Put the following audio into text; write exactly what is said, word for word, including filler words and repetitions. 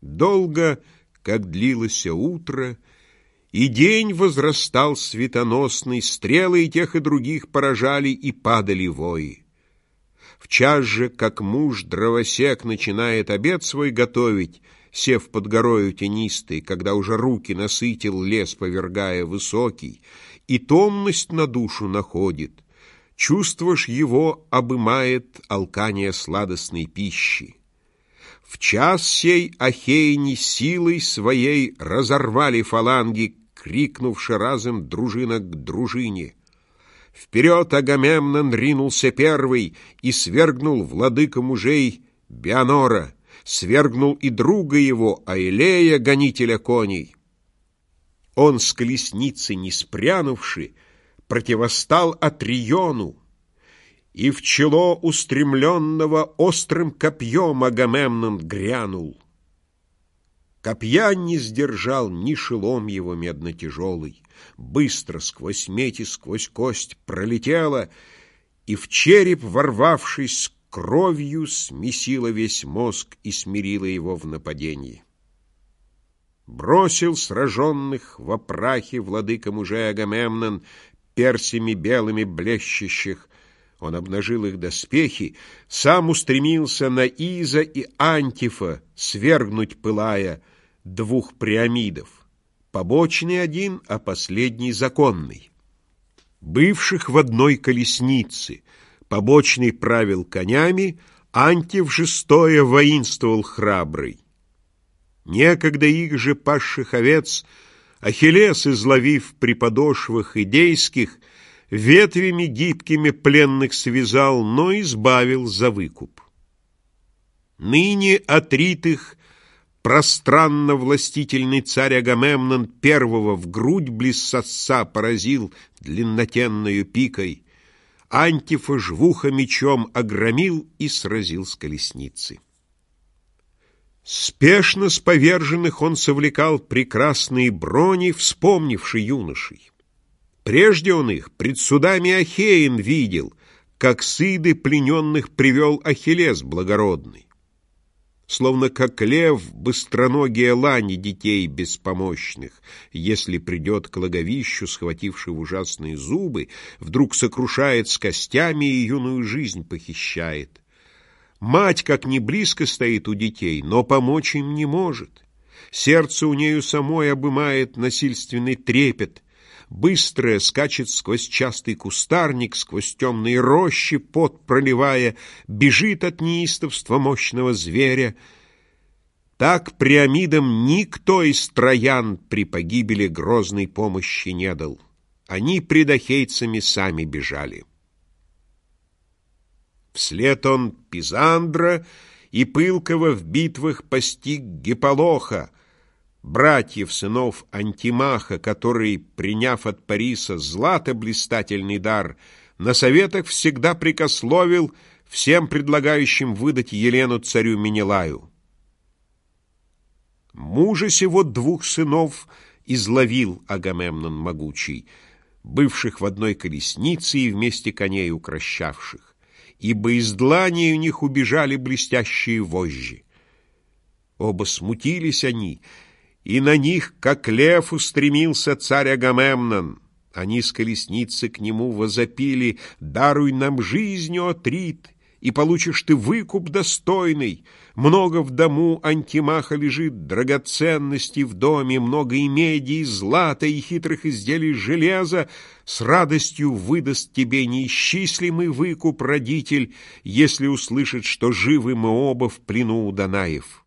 Долго, как длилось утро, и день возрастал светоносный, стрелы и тех и других поражали, и падали вои. В час же, как муж дровосек начинает обед свой готовить, сев под горою тенистой, когда уже руки насытил лес, повергая высокий, и томность на душу находит, чувство ж его обымает алкание сладостной пищи. В час сей ахейни силой своей разорвали фаланги, крикнувши разом дружина к дружине. Вперед Агамемнон ринулся первый и свергнул владыка мужей Бианора, свергнул и друга его, Аилея, гонителя коней. Он с колесницы не спрянувши, противостал Атриону, и в чело устремленного острым копьем Агамемнон грянул. Копья не сдержал ни шелом его медно-тяжелый, быстро сквозь медь и сквозь кость пролетела, и в череп, ворвавшись, кровью смесила весь мозг и смирила его в нападении. Бросил сраженных во прахе владыка мужей Агамемнон персями белыми блещущих. Он обнажил их доспехи, сам устремился на Иза и Антифа, свергнуть пылая, двух приамидов, побочный один, а последний законный. Бывших в одной колеснице, побочный правил конями, Антиф же стоя воинствовал храбрый. Некогда их же пасших овец Ахиллес, изловив при подошвах идейских, ветвями гибкими пленных связал, но избавил за выкуп. Ныне атритых пространно властительный царь Агамемнон первого в грудь близ сосца поразил длиннотенною пикой, Антифа жвуха мечом огромил и сразил с колесницы. Спешно с поверженных он совлекал прекрасные брони, вспомнивший юношей. Прежде он их пред судами Ахеин видел, как сыды плененных привел Ахиллес благородный. Словно как лев быстроногие лани детей беспомощных, если придет к логовищу, схвативший в ужасные зубы, вдруг сокрушает с костями и юную жизнь похищает. Мать как не близко стоит у детей, но помочь им не может. Сердце у нею самой обымает насильственный трепет, быстрая скачет сквозь частый кустарник, сквозь темные рощи, пот проливая, бежит от неистовства мощного зверя. Так Приамидам никто из троян при погибели грозной помощи не дал. Они пред ахейцами сами бежали. Вслед он Пизандра и пылкого в битвах постиг Гиполоха, братьев сынов Антимаха, который, приняв от Париса злато блистательный дар, на советах всегда прикословил всем предлагающим выдать Елену царю Менелаю. Мужа сего двух сынов изловил Агамемнон могучий, бывших в одной колеснице и вместе коней укращавших, ибо из длани у них убежали блестящие вожжи. Оба смутились они, и на них, как лев, устремился царь Агамемнон. Они с колесницы к нему возопили: «Даруй нам жизнь, о Атрит, и получишь ты выкуп достойный. Много в дому Антимаха лежит драгоценностей в доме, много и меди, и злата, и хитрых изделий железа. С радостью выдаст тебе неисчислимый выкуп родитель, если услышит, что живы мы оба в плену у Данаев».